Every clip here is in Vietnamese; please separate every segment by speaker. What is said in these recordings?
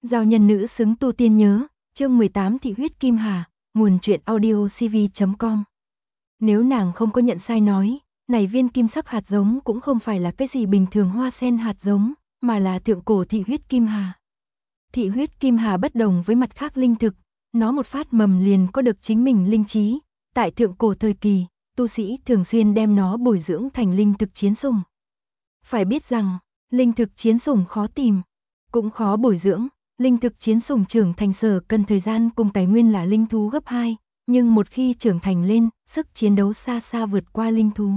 Speaker 1: Giao nhân nữ xứng tu tiên nhớ, chương 18 Thị huyết kim hà, nguồn truyện audio cv.com. Nếu nàng không có nhận sai nói, này viên kim sắc hạt giống cũng không phải là cái gì bình thường hoa sen hạt giống, mà là thượng cổ thị huyết kim hà. Thị huyết kim hà bất đồng với mặt khác linh thực, nó một phát mầm liền có được chính mình linh trí, tại thượng cổ thời kỳ, tu sĩ thường xuyên đem nó bồi dưỡng thành linh thực chiến sủng. Phải biết rằng, linh thực chiến sủng khó tìm, cũng khó bồi dưỡng. Linh thực chiến sủng trưởng thành sở cần thời gian cùng tài nguyên là linh thú gấp 2, nhưng một khi trưởng thành lên, sức chiến đấu xa xa vượt qua linh thú.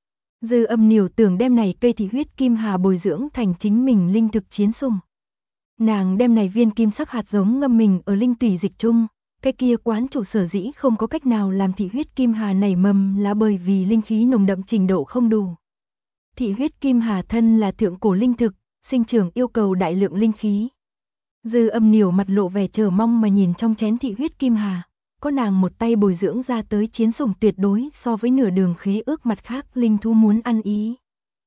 Speaker 1: Dư Âm Niểu tưởng đem này cây thị huyết kim hà bồi dưỡng thành chính mình linh thực chiến sủng. Nàng đem này viên kim sắc hạt giống ngâm mình ở linh tủy dịch chung, cái kia quán chủ sở dĩ không có cách nào làm thị huyết kim hà nảy mầm là bởi vì linh khí nồng đậm trình độ không đủ. Thị huyết kim hà thân là thượng cổ linh thực, sinh trưởng yêu cầu đại lượng linh khí. Dư Âm Niểu mặt lộ vẻ chờ mong mà nhìn trong chén thị huyết kim hà, có nàng một tay bồi dưỡng ra tới chiến sủng tuyệt đối so với nửa đường khế ước mặt khác linh thú muốn ăn ý.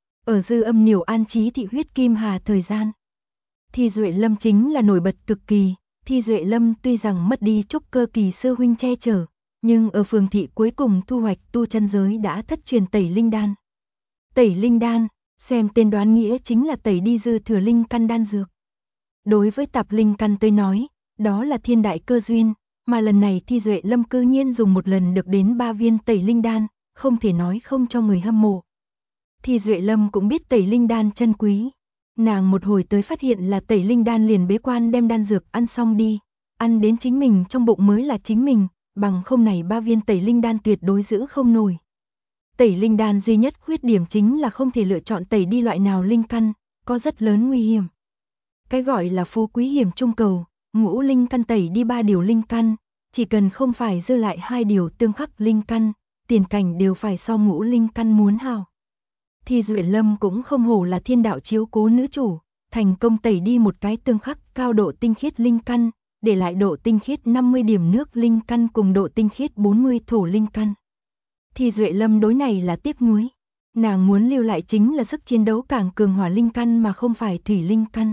Speaker 1: Ở Dư Âm Niểu an trí thị huyết kim hà thời gian, Thi Duệ Lâm chính là nổi bật cực kỳ. Thi Duệ Lâm tuy rằng mất đi trúc cơ kỳ sư huynh che chở, nhưng ở phường thị cuối cùng thu hoạch tu chân giới đã thất truyền tẩy linh đan. Tẩy linh đan, xem tên đoán nghĩa chính là tẩy đi dư thừa linh căn đan dược. Đối với tạp linh căn tới nói, đó là thiên đại cơ duyên, mà lần này Thi Duệ Lâm cư nhiên dùng một lần được đến 3 viên tẩy linh đan, không thể nói không cho người hâm mộ. Thi Duệ Lâm cũng biết tẩy linh đan chân quý. Nàng một hồi tới phát hiện là tẩy linh đan liền bế quan đem đan dược ăn xong đi, ăn đến chính mình trong bụng mới là chính mình, bằng không này 3 viên tẩy linh đan tuyệt đối giữ không nổi. Tẩy linh đan duy nhất khuyết điểm chính là không thể lựa chọn tẩy đi loại nào linh căn, có rất lớn nguy hiểm. Cái gọi là phú quý hiểm trung cầu, ngũ linh căn tẩy đi 3 điều linh căn, chỉ cần không phải dư lại 2 điều tương khắc linh căn, tiền cảnh đều phải so ngũ linh căn muốn hào. Thi Duệ Lâm cũng không hổ là thiên đạo chiếu cố nữ chủ, thành công tẩy đi một cái tương khắc cao độ tinh khiết linh căn, để lại độ tinh khiết 50 điểm nước linh căn cùng độ tinh khiết 40 thổ linh căn. Thi Duệ Lâm đối này là tiếc nuối, nàng muốn lưu lại chính là sức chiến đấu càng cường hỏa linh căn mà không phải thủy linh căn.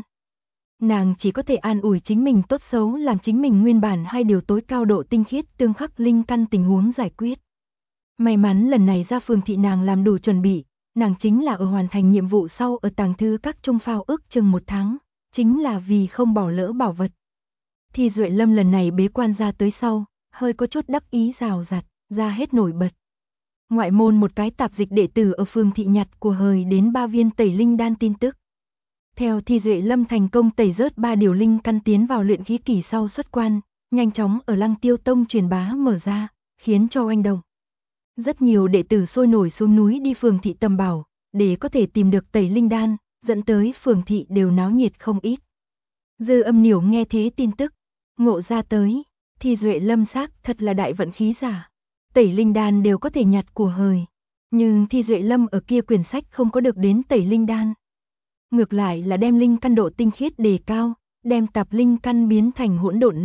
Speaker 1: Nàng chỉ có thể an ủi chính mình tốt xấu làm chính mình nguyên bản 2 điều tối cao độ tinh khiết tương khắc linh căn tình huống giải quyết. May mắn lần này ra phường thị nàng làm đủ chuẩn bị, nàng chính là ở hoàn thành nhiệm vụ sau ở tàng thư các trung phao ước chừng 1 tháng, chính là vì không bỏ lỡ bảo vật. Thi Duệ Lâm lần này bế quan ra tới sau, hơi có chút đắc ý rào rạt, ra hết nổi bật. Ngoại môn một cái tạp dịch đệ tử ở phường thị nhặt của hời đến 3 viên tẩy linh đan tin tức. Theo Thi Duệ Lâm thành công tẩy rớt 3 điều linh căn tiến vào luyện khí kỳ sau xuất quan, nhanh chóng ở Lăng Tiêu Tông truyền bá mở ra, khiến cho oanh động. Rất nhiều đệ tử sôi nổi xuống núi đi phường thị tầm bảo, để có thể tìm được tẩy linh đan, dẫn tới phường thị đều náo nhiệt không ít. Dư Âm Niểu nghe thế tin tức, ngộ ra tới, Thi Duệ Lâm xác thật là đại vận khí giả. Tẩy linh đan đều có thể nhặt của hời, nhưng Thi Duệ Lâm ở kia quyển sách không có được đến tẩy linh đan. Ngược lại là đem linh căn độ tinh khiết đề cao, đem tạp linh căn biến thành hỗn độn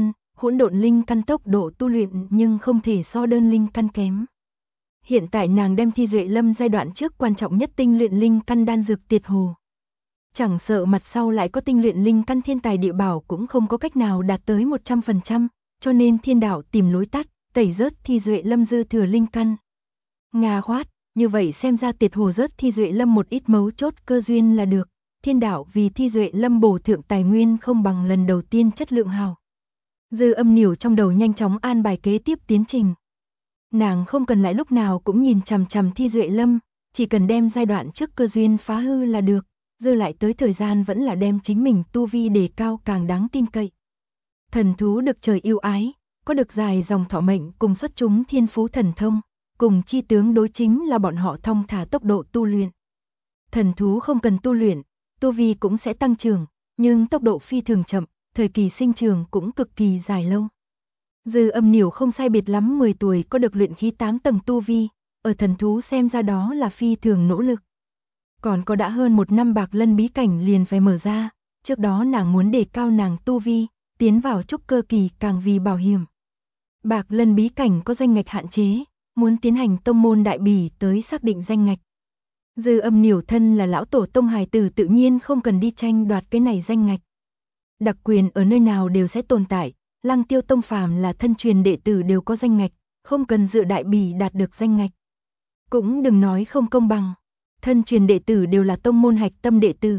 Speaker 1: linh căn tốc độ tu luyện nhưng không thể so đơn linh căn kém. Hiện tại nàng đem Thi Duệ Lâm giai đoạn trước quan trọng nhất tinh luyện linh căn đan dược tiệt hồ. Chẳng sợ mặt sau lại có tinh luyện linh căn thiên tài địa bảo cũng không có cách nào đạt tới 100%, cho nên thiên đạo tìm lối tắt, tẩy rớt Thi Duệ Lâm dư thừa linh căn. Nga khoát, như vậy xem ra tiệt hồ rớt Thi Duệ Lâm một ít mấu chốt cơ duyên là được. Thiên đạo vì Thi Duệ Lâm bổ thượng tài nguyên không bằng lần đầu tiên chất lượng hào. Dư Âm Niểu trong đầu nhanh chóng an bài kế tiếp tiến trình. Nàng không cần lại lúc nào cũng nhìn chằm chằm Thi Duệ Lâm, chỉ cần đem giai đoạn trước cơ duyên phá hư là được, dư lại tới thời gian vẫn là đem chính mình tu vi đề cao càng đáng tin cậy. Thần thú được trời yêu ái, có được dài dòng thọ mệnh cùng xuất chúng thiên phú thần thông, cùng chi tướng đối chính là bọn họ thong thả tốc độ tu luyện. Thần thú không cần tu luyện, tu vi cũng sẽ tăng trưởng, nhưng tốc độ phi thường chậm, thời kỳ sinh trưởng cũng cực kỳ dài lâu. Dư Âm Niểu không sai biệt lắm 10 tuổi có được luyện khí 8 tầng tu vi, ở thần thú xem ra đó là phi thường nỗ lực. Còn có đã hơn 1 năm Bạc Lân bí cảnh liền phải mở ra, trước đó nàng muốn đề cao nàng tu vi, tiến vào trúc cơ kỳ càng vì bảo hiểm. Bạc Lân bí cảnh có danh ngạch hạn chế, muốn tiến hành tông môn đại bỉ tới xác định danh ngạch. Dư Âm Niểu thân là lão tổ tông hài tử tự nhiên không cần đi tranh đoạt cái này danh ngạch. đặc quyền ở nơi nào đều sẽ tồn tại, Lăng Tiêu Tông phàm là thân truyền đệ tử đều có danh ngạch, không cần dựa đại bỉ đạt được danh ngạch. Cũng đừng nói không công bằng, thân truyền đệ tử đều là tông môn hạch tâm đệ tử.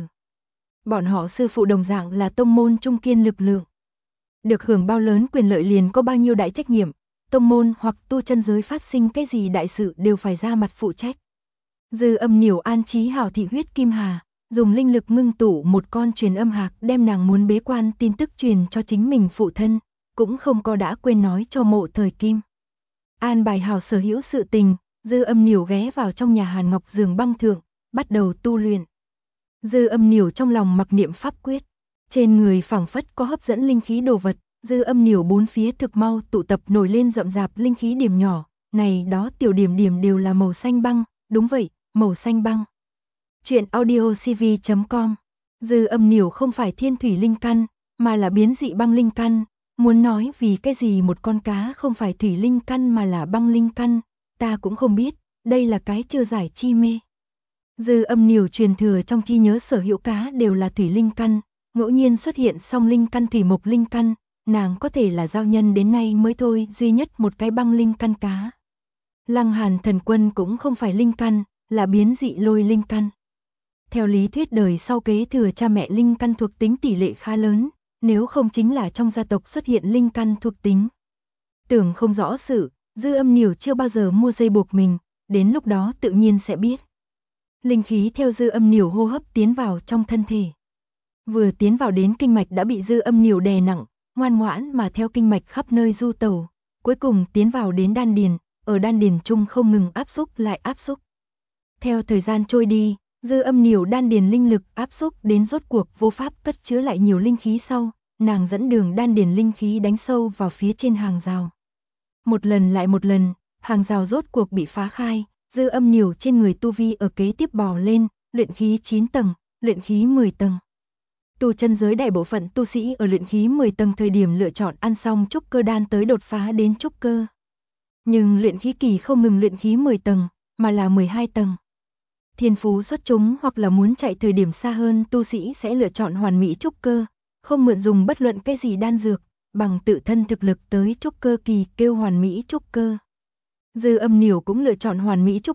Speaker 1: Bọn họ sư phụ đồng dạng là tông môn trung kiên lực lượng. Được hưởng bao lớn quyền lợi liền có bao nhiêu đại trách nhiệm, tông môn hoặc tu chân giới phát sinh cái gì đại sự đều phải ra mặt phụ trách. Dư Âm Nhiểu an trí hảo thị huyết kim hà, dùng linh lực ngưng tụ một con truyền âm hạc đem nàng muốn bế quan tin tức truyền cho chính mình phụ thân, cũng không có đã quên nói cho Mộ Thời Kim. An bài hảo sở hữu sự tình, Dư Âm Nhiểu ghé vào trong nhà Hàn Ngọc giường băng thượng, bắt đầu tu luyện. Dư Âm Nhiểu trong lòng mặc niệm pháp quyết, trên người phảng phất có hấp dẫn linh khí đồ vật, Dư Âm Nhiểu bốn phía thực mau tụ tập nổi lên rậm rạp linh khí điểm nhỏ, này đó tiểu điểm điểm đều là màu xanh băng, đúng vậy, màu xanh băng. Chuyện audiocv.com. Dư Âm Nhiểu không phải thiên thủy linh căn, mà là biến dị băng linh căn, muốn nói vì cái gì một con cá không phải thủy linh căn mà là băng linh căn, ta cũng không biết, đây là cái chưa giải chi mê. Dư Âm Nhiểu truyền thừa trong chi nhớ sở hữu cá đều là thủy linh căn, ngẫu nhiên xuất hiện song linh căn thủy mộc linh căn, nàng có thể là giao nhân đến nay mới thôi duy nhất một cái băng linh căn cá. Lăng Hàn Thần Quân cũng không phải linh căn, là biến dị lôi linh căn. Theo lý thuyết đời sau kế thừa cha mẹ linh căn thuộc tính tỷ lệ khá lớn, nếu không chính là trong gia tộc xuất hiện linh căn thuộc tính. Tưởng không rõ sự, Dư Âm Nhiểu chưa bao giờ mua dây buộc mình, đến lúc đó tự nhiên sẽ biết. Linh khí theo Dư Âm Nhiểu hô hấp tiến vào trong thân thể. Vừa tiến vào đến kinh mạch đã bị Dư Âm Nhiểu đè nặng, ngoan ngoãn mà theo kinh mạch khắp nơi du tẩu, cuối cùng tiến vào đến đan điền, ở đan điền trung không ngừng áp xúc lại áp xúc. Theo thời gian trôi đi, Dư Âm Nhiểu đan điền linh lực áp xúc đến rốt cuộc vô pháp cất chứa lại nhiều linh khí sau, nàng dẫn đường đan điền linh khí đánh sâu vào phía trên hàng rào. Một lần lại một lần, hàng rào rốt cuộc bị phá khai, Dư Âm Nhiểu trên người tu vi ở kế tiếp bò lên, luyện khí 9 tầng, luyện khí 10 tầng. Tu chân giới đại bộ phận tu sĩ ở luyện khí 10 tầng thời điểm lựa chọn ăn xong trúc cơ đan tới đột phá đến trúc cơ. Nhưng luyện khí kỳ không ngừng luyện khí 10 tầng, mà là 12 tầng. Thiên phú xuất chúng hoặc là muốn chạy thời điểm xa hơn tu sĩ sẽ lựa chọn hoàn mỹ trúc cơ, không mượn dùng bất luận cái gì đan dược, bằng tự thân thực lực tới trúc cơ kỳ kêu hoàn mỹ trúc cơ. Dư Âm Nhiểu cũng lựa chọn hoàn mỹ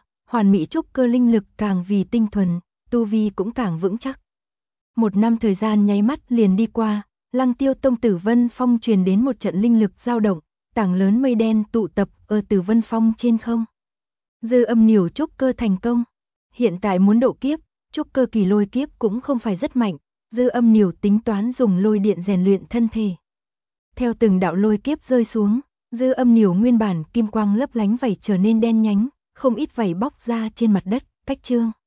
Speaker 1: trúc cơ linh lực càng vì tinh thuần, tu vi cũng càng vững chắc. Một năm thời gian nháy mắt liền đi qua, Lăng Tiêu Tông Tử Vân Phong truyền đến một trận linh lực dao động, tảng lớn mây đen tụ tập ở Tử Vân Phong trên không. Dư Âm Nhiểu trúc cơ thành công. Hiện tại muốn độ kiếp, trúc cơ kỳ lôi kiếp cũng không phải rất mạnh, Dư Âm Nhiểu tính toán dùng lôi điện rèn luyện thân thể. Theo từng đạo lôi kiếp rơi xuống, Dư Âm Nhiểu nguyên bản kim quang lấp lánh vảy trở nên đen nhánh, không ít vảy bóc ra trên mặt đất, cách chương.